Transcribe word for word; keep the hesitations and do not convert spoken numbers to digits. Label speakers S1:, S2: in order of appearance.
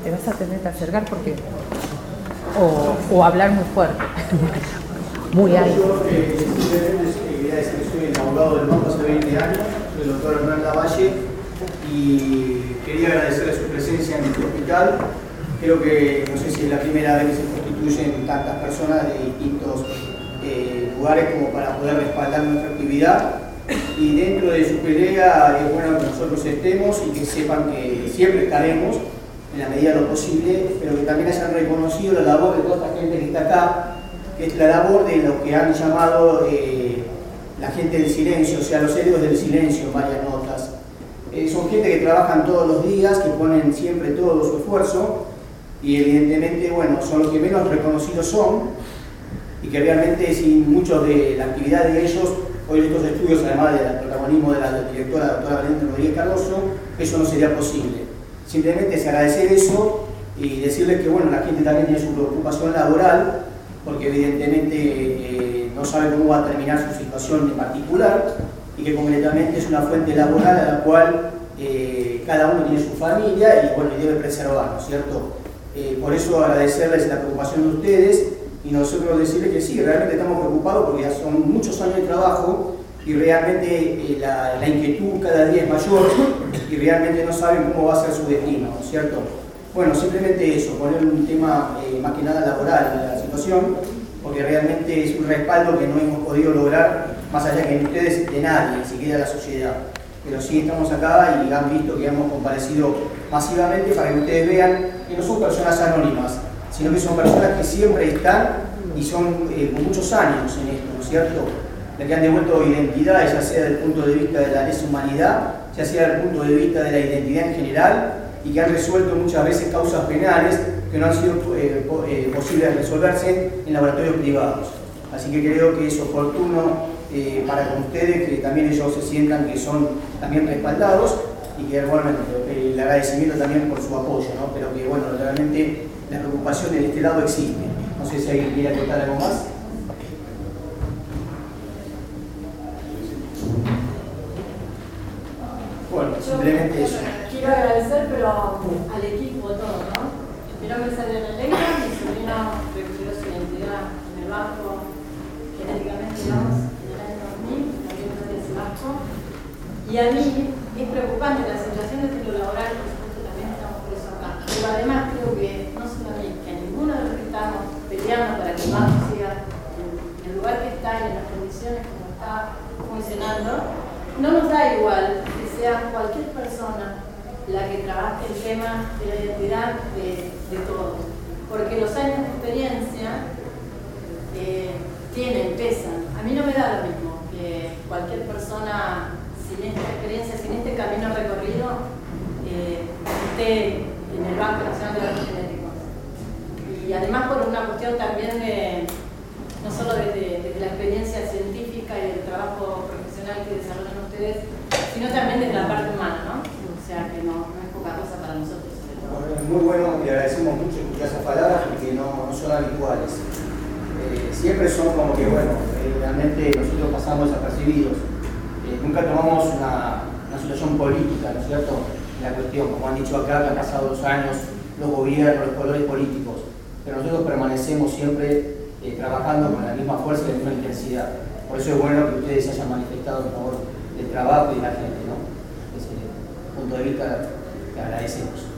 S1: te vas a tener que acercar porque o, o hablar muy fuerte, muy alto.
S2: Yo eh, simplemente quería decir que soy el abogado del banco hace veinte años, soy el doctor Hernán Lavalle, y quería agradecerle su presencia en nuestro hospital. Creo que no sé si es la primera vez que se constituyen tantas personas de distintos eh, lugares como para poder respaldar nuestra actividad. Y dentro de su pelea es bueno que nosotros estemos y que sepan que siempre estaremos en la medida de lo posible, pero que también hayan reconocido la labor de toda esta gente que está acá, que es la labor de lo que han llamado eh, la gente del silencio, o sea, los héroes del silencio en varias notas. Eh, son gente que trabajan todos los días, que ponen siempre todo su esfuerzo, y evidentemente, bueno, son los que menos reconocidos son, y que realmente sin muchos de la actividad de ellos, hoy estos estudios, además del protagonismo de la directora, la doctora Valentina Rodríguez Cardoso, eso no sería posible. Simplemente es agradecer eso y decirles que, bueno, la gente también tiene su preocupación laboral, porque evidentemente eh, no sabe cómo va a terminar su situación en particular, y que concretamente es una fuente laboral a la cual eh, cada uno tiene su familia y, bueno, y debe preservar, ¿no es cierto? Eh, por eso agradecerles la preocupación de ustedes y nosotros decirles que sí, realmente estamos preocupados porque ya son muchos años de trabajo y realmente eh, la, la inquietud cada día es mayor y realmente no saben cómo va a ser su destino, ¿no es cierto? Bueno, simplemente eso, poner un tema eh, más que nada laboral en la situación, porque realmente es un respaldo que no hemos podido lograr, más allá que en ustedes, de nadie, ni siquiera de la sociedad. Pero sí estamos acá y han visto que hemos comparecido masivamente para que ustedes vean que no son personas anónimas, sino que son personas que siempre están y son eh, con muchos años en esto, ¿no es cierto? Le que han devuelto identidad, ya sea desde el punto de vista de la lesa humanidad, ya sea desde el punto de vista de la identidad en general, y que han resuelto muchas veces causas penales que no han sido eh, eh, posibles resolverse en laboratorios privados. Así que creo que es oportuno eh, para con ustedes que también ellos se sientan que son también respaldados y que bueno, eh, el agradecimiento también por su apoyo, ¿no? Pero que bueno, realmente la preocupación de este lado existe. No sé si alguien quiere contar algo más. Bueno, simplemente eso.
S3: Quiero agradecer, pero al equipo todo, ¿no? Mi nombre es Adriana Leiva, mi sobrino recuperó su identidad en el banco genéticamente, digamos, en el año dos mil, también fue de ese banco. Y a mí es preocupante la situación de lo laboral, por supuesto también estamos por eso acá. Pero además creo que no solo a mí, que a ninguno de los que estamos peleando para que el banco siga en el lugar que está y en las condiciones como está funcionando, no nos da igual que sea cualquier persona la que trabaje el tema de la identidad de, de todos, porque los años de experiencia eh, tienen, pesan. A mí no me da lo mismo que cualquier persona sin esta experiencia, sin este camino recorrido, eh, esté en el Banco Nacional de Datos Genéticos. Y además por una cuestión también de, no solo desde de, de la experiencia científica y del trabajo profesional que desarrollan ustedes, sino también desde la parte humana, ¿no? O sea que no, no es poca cosa para nosotros.
S2: Bueno, es muy bueno, le agradecemos mucho escuchar esas palabras porque no, no son habituales. Eh, siempre son como que, bueno, eh, realmente nosotros pasamos desapercibidos. Eh, nunca tomamos una, una situación política, ¿no es cierto? La cuestión, como han dicho acá, que han pasado los años, los gobiernos, los colores políticos, pero nosotros permanecemos siempre eh, trabajando con la misma fuerza y la misma intensidad. Por eso es bueno que ustedes se hayan manifestado en favor del trabajo y de la gente, ¿no? Desde ese punto de vista, te agradecemos.